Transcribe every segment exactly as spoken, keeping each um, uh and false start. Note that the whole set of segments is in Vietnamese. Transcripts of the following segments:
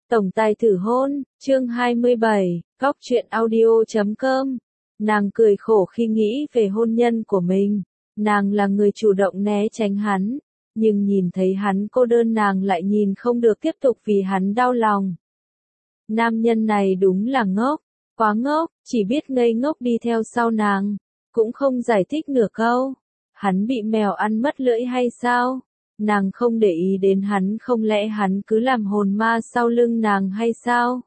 Tổng tài thử hôn, chương hai mươi bảy, góc truyện audio chấm com. Nàng cười khổ khi nghĩ về hôn nhân của mình. Nàng là người chủ động né tránh hắn, nhưng nhìn thấy hắn cô đơn nàng lại nhìn không được tiếp tục vì hắn đau lòng. Nam nhân này đúng là ngốc, quá ngốc, chỉ biết ngây ngốc đi theo sau nàng, cũng không giải thích nửa câu. Hắn bị mèo ăn mất lưỡi hay sao? Nàng không để ý đến hắn, không lẽ hắn cứ làm hồn ma sau lưng nàng hay sao?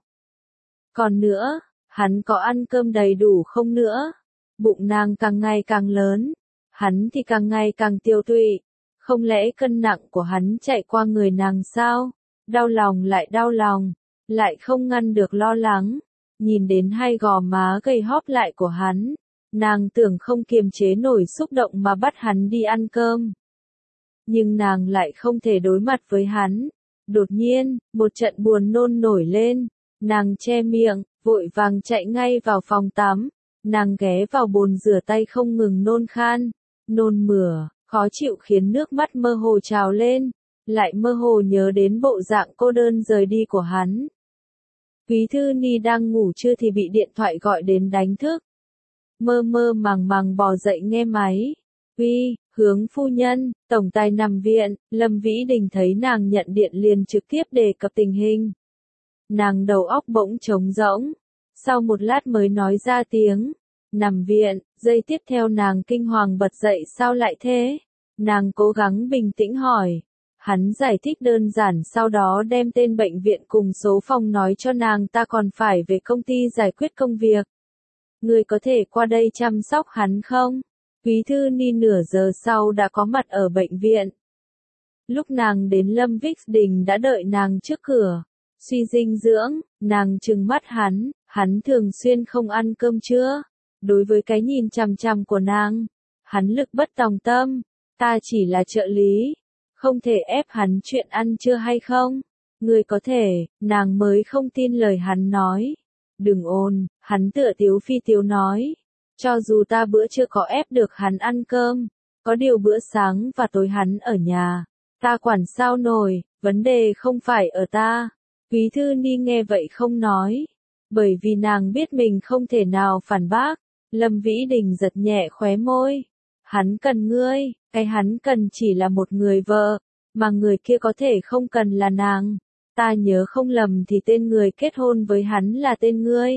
Còn nữa, hắn có ăn cơm đầy đủ không nữa? Bụng nàng càng ngày càng lớn, hắn thì càng ngày càng tiêu tụy. Không lẽ cân nặng của hắn chạy qua người nàng sao? Đau lòng lại đau lòng, lại không ngăn được lo lắng. Nhìn đến hai gò má gầy hóp lại của hắn, nàng tưởng không kiềm chế nổi xúc động mà bắt hắn đi ăn cơm. Nhưng nàng lại không thể đối mặt với hắn. Đột nhiên, một trận buồn nôn nổi lên. Nàng che miệng, vội vàng chạy ngay vào phòng tắm. Nàng ghé vào bồn rửa tay không ngừng nôn khan, nôn mửa, khó chịu khiến nước mắt mơ hồ trào lên. Lại mơ hồ nhớ đến bộ dạng cô đơn rời đi của hắn. Quý Thư Ni đang ngủ trưa thì bị điện thoại gọi đến đánh thức. Mơ mơ màng màng bò dậy nghe máy. Uy, Hướng phu nhân, tổng tài nằm viện. Lâm Vĩ Đình thấy nàng nhận điện liền trực tiếp đề cập tình hình. Nàng đầu óc bỗng trống rỗng, sau một lát mới nói ra tiếng, nằm viện. Giây tiếp theo nàng kinh hoàng bật dậy, sao lại thế? Nàng cố gắng bình tĩnh hỏi. Hắn giải thích đơn giản, sau đó đem tên bệnh viện cùng số phòng nói cho nàng, ta còn phải về công ty giải quyết công việc. Người có thể qua đây chăm sóc hắn không? Quý Thư Ni nửa giờ sau đã có mặt ở bệnh viện. Lúc nàng đến Lâm Vĩ Đình đã đợi nàng trước cửa. Suy dinh dưỡng, nàng trừng mắt hắn, hắn thường xuyên không ăn cơm trưa. Đối với cái nhìn chằm chằm của nàng, hắn lực bất tòng tâm. Ta chỉ là trợ lý, không thể ép hắn chuyện ăn trưa hay không? Người có thể, nàng mới không tin lời hắn nói. Đừng ồn, hắn tựa tiếu phi tiếu nói. Cho dù ta bữa trưa có ép được hắn ăn cơm, có điều bữa sáng và tối hắn ở nhà, ta quản sao nổi, vấn đề không phải ở ta. Quý Thư Ni nghe vậy không nói, bởi vì nàng biết mình không thể nào phản bác. Lâm Vĩ Đình giật nhẹ khóe môi. Hắn cần ngươi, cái hắn cần chỉ là một người vợ, mà người kia có thể không cần là nàng. Ta nhớ không lầm thì tên người kết hôn với hắn là tên ngươi.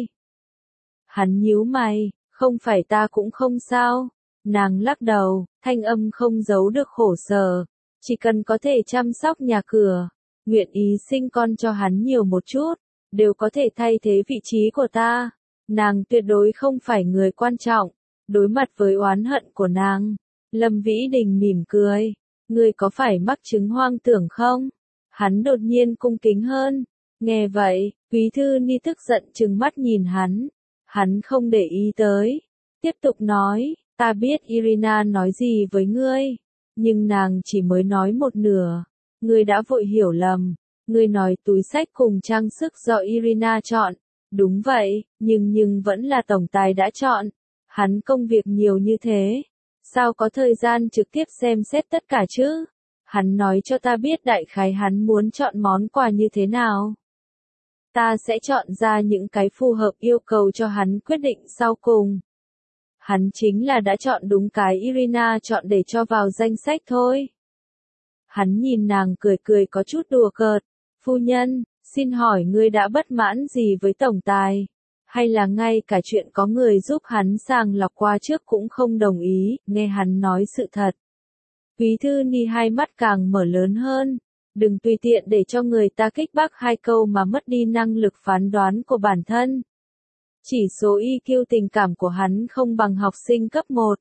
Hắn nhíu mày. Không phải ta cũng không sao. Nàng lắc đầu, thanh âm không giấu được khổ sở. Chỉ cần có thể chăm sóc nhà cửa, nguyện ý sinh con cho hắn nhiều một chút, đều có thể thay thế vị trí của ta. Nàng tuyệt đối không phải người quan trọng. Đối mặt với oán hận của nàng, Lâm Vĩ Đình mỉm cười. Ngươi có phải mắc chứng hoang tưởng không? Hắn đột nhiên cung kính hơn. Nghe vậy, Quý Thư Ni tức giận trừng mắt nhìn hắn. Hắn không để ý tới, tiếp tục nói, ta biết Irina nói gì với ngươi, nhưng nàng chỉ mới nói một nửa, ngươi đã vội hiểu lầm, ngươi nói túi xách cùng trang sức do Irina chọn, đúng vậy, nhưng nhưng vẫn là tổng tài đã chọn, hắn công việc nhiều như thế, sao có thời gian trực tiếp xem xét tất cả chứ? Hắn nói cho ta biết đại khái hắn muốn chọn món quà như thế nào. Ta sẽ chọn ra những cái phù hợp yêu cầu cho hắn quyết định sau cùng. Hắn chính là đã chọn đúng cái Irina chọn để cho vào danh sách thôi. Hắn nhìn nàng cười cười có chút đùa cợt. Phu nhân, xin hỏi ngươi đã bất mãn gì với tổng tài? Hay là ngay cả chuyện có người giúp hắn sàng lọc qua trước cũng không đồng ý? Nghe hắn nói sự thật. Quý Thư Ni hai mắt càng mở lớn hơn. Đừng tùy tiện để cho người ta kích bác hai câu mà mất đi năng lực phán đoán của bản thân. Chỉ số i kiu tình cảm của hắn không bằng học sinh cấp một.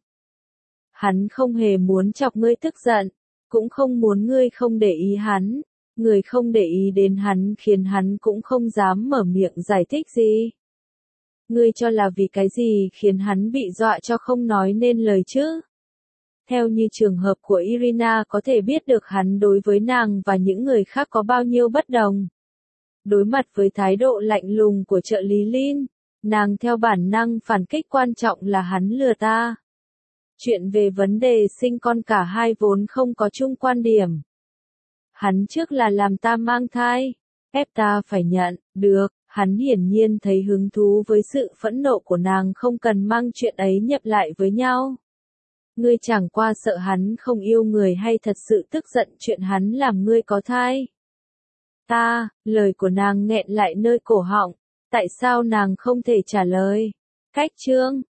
Hắn không hề muốn chọc ngươi tức giận, cũng không muốn ngươi không để ý hắn. Người không để ý đến hắn khiến hắn cũng không dám mở miệng giải thích gì. Ngươi cho là vì cái gì khiến hắn bị dọa cho không nói nên lời chứ? Theo như trường hợp của Irina có thể biết được hắn đối với nàng và những người khác có bao nhiêu bất đồng. Đối mặt với thái độ lạnh lùng của trợ lý Lin, nàng theo bản năng phản kích, quan trọng là hắn lừa ta. Chuyện về vấn đề sinh con cả hai vốn không có chung quan điểm. Hắn trước là làm ta mang thai, ép ta phải nhận, được, hắn hiển nhiên thấy hứng thú với sự phẫn nộ của nàng, không cần mang chuyện ấy nhập lại với nhau. Ngươi chẳng qua sợ hắn không yêu người hay thật sự tức giận chuyện hắn làm ngươi có thai? Ta, lời của nàng nghẹn lại nơi cổ họng, tại sao nàng không thể trả lời? Cách chương